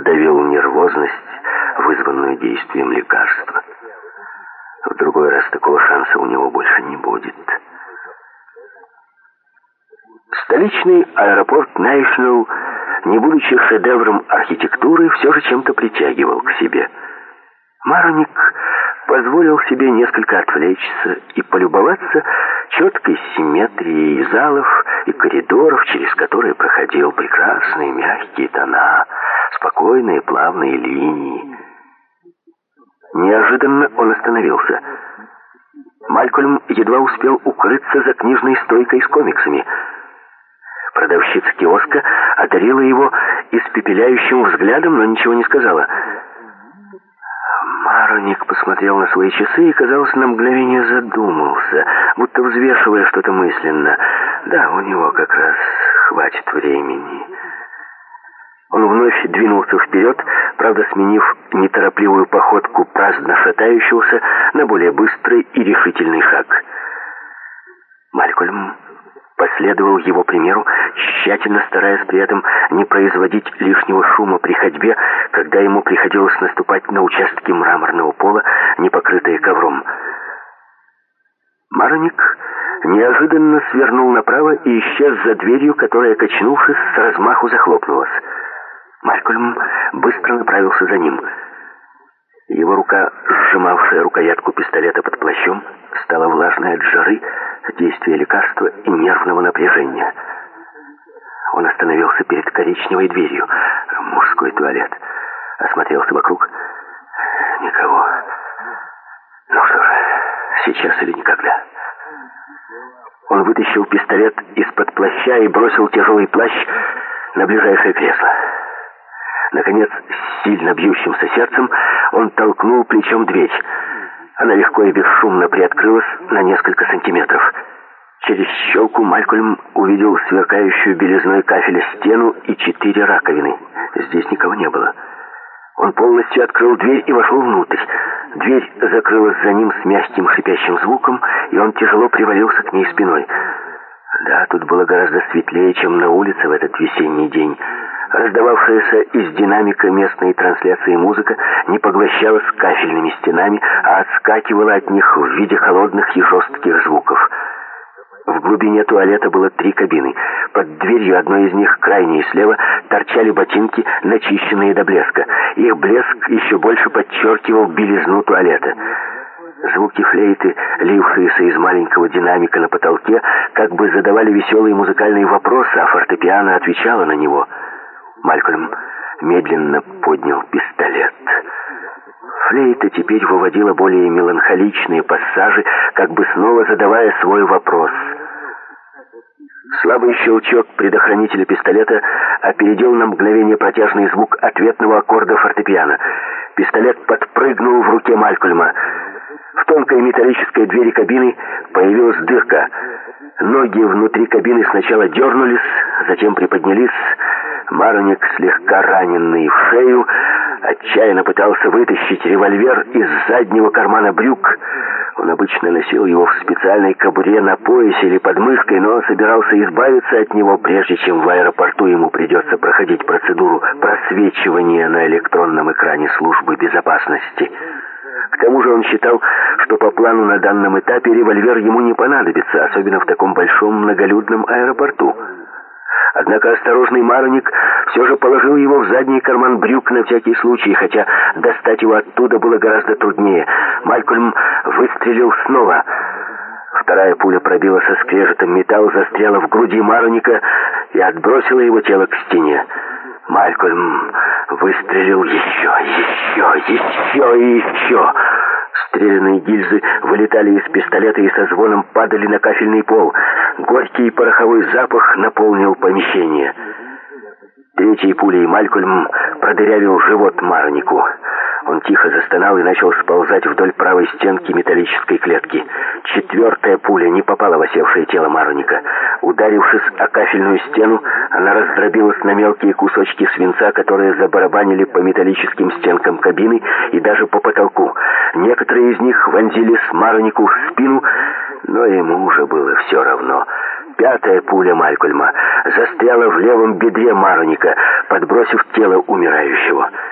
подавил нервозность, вызванную действием лекарства. В другой раз такого шанса у него больше не будет. Столичный аэропорт National, не будучи шедевром архитектуры, все же чем-то притягивал к себе. Мароник позволил себе несколько отвлечься и полюбоваться четкой симметрией залов и коридоров, через которые проходил прекрасные мягкие тона, спокойные плавные линии. Неожиданно он остановился. Малькольм едва успел укрыться за книжной стойкой с комиксами. Продавщица киоска одарила его испепеляющим взглядом, но ничего не сказала. Мароник посмотрел на свои часы и, казалось, на мгновение задумался, будто взвешивая что-то мысленно. Да, у него как раз хватит времени. Он вновь двинулся вперед, правда, сменив неторопливую походку праздно шатающегося на более быстрый и решительный шаг. Малькольм последовал его примеру, тщательно стараясь при этом не производить лишнего шума при ходьбе, когда ему приходилось наступать на участки мраморного пола, не покрытые ковром. Мароник неожиданно свернул направо и исчез за дверью, которая, качнувшись, с размаху захлопнулась. Малькольм быстро направился за ним. Его рука, сжимавшая рукоятку пистолета под плащом, стала влажной от жары, действия лекарства и нервного напряжения. Он остановился перед коричневой дверью. Мужской туалет. Осмотрелся вокруг. Никого. Ну что же, сейчас или никогда. Он вытащил пистолет из-под плаща и бросил тяжелый плащ на ближайшее кресло. Наконец, с сильно бьющимся сердцем, он толкнул плечом дверь. Она легко и бесшумно приоткрылась на несколько сантиметров. Через щелку Малькольм увидел сверкающую белизной кафеля стену и 4 раковины. Здесь никого не было. Он полностью открыл дверь и вошел внутрь. Дверь закрылась за ним с мягким шипящим звуком, и он тяжело привалился к ней спиной. Да, тут было гораздо светлее, чем на улице в этот весенний день. Раздававшаяся из динамика местной трансляции музыка не поглощалась кафельными стенами, а отскакивала от них в виде холодных и жестких звуков. В глубине туалета было 3 кабины. Под дверью одной из них, крайней слева, торчали ботинки, начищенные до блеска. Их блеск еще больше подчеркивал белизну туалета. Звуки флейты, лившиеся из маленького динамика на потолке, как бы задавали веселые музыкальные вопросы, а фортепиано отвечало на него. Малькольм медленно поднял пистолет. Флейта теперь выводила более меланхоличные пассажи, как бы снова задавая свой вопрос. Слабый щелчок предохранителя пистолета опередил на мгновение протяжный звук ответного аккорда фортепиано. Пистолет подпрыгнул в руке Малькольма. В тонкой металлической двери кабины появилась дырка. Ноги внутри кабины сначала дернулись, затем приподнялись. Мароник, слегка раненный в шею, отчаянно пытался вытащить револьвер из заднего кармана брюк. Он обычно носил его в специальной кобуре на поясе или под мышкой, но собирался избавиться от него, прежде чем в аэропорту ему придется проходить процедуру просвечивания на электронном экране службы безопасности. К тому же он считал, что по плану на данном этапе револьвер ему не понадобится, особенно в таком большом многолюдном аэропорту. Однако осторожный Мароник все же положил его в задний карман брюк на всякий случай, хотя достать его оттуда было гораздо труднее. Малькольм выстрелил снова. Вторая пуля пробила со скрежетом металл, застряла в груди Мароника и отбросила его тело к стене. Малькольм выстрелил еще и еще. Стреляные гильзы вылетали из пистолета и со звоном падали на кафельный пол. Горький пороховой запах наполнил помещение. Третьей пулей Малькольм продырявил живот Маронику. Он тихо застонал и начал сползать вдоль правой стенки металлической клетки. 4-я пуля не попала в осевшее тело Мароника. Ударившись о кафельную стену, она раздробилась на мелкие кусочки свинца, которые забарабанили по металлическим стенкам кабины и даже по потолку. Некоторые из них вонзились Маронику в спину, но ему уже было все равно. 5-я пуля Малькольма застряла в левом бедре Мароника, подбросив тело умирающего.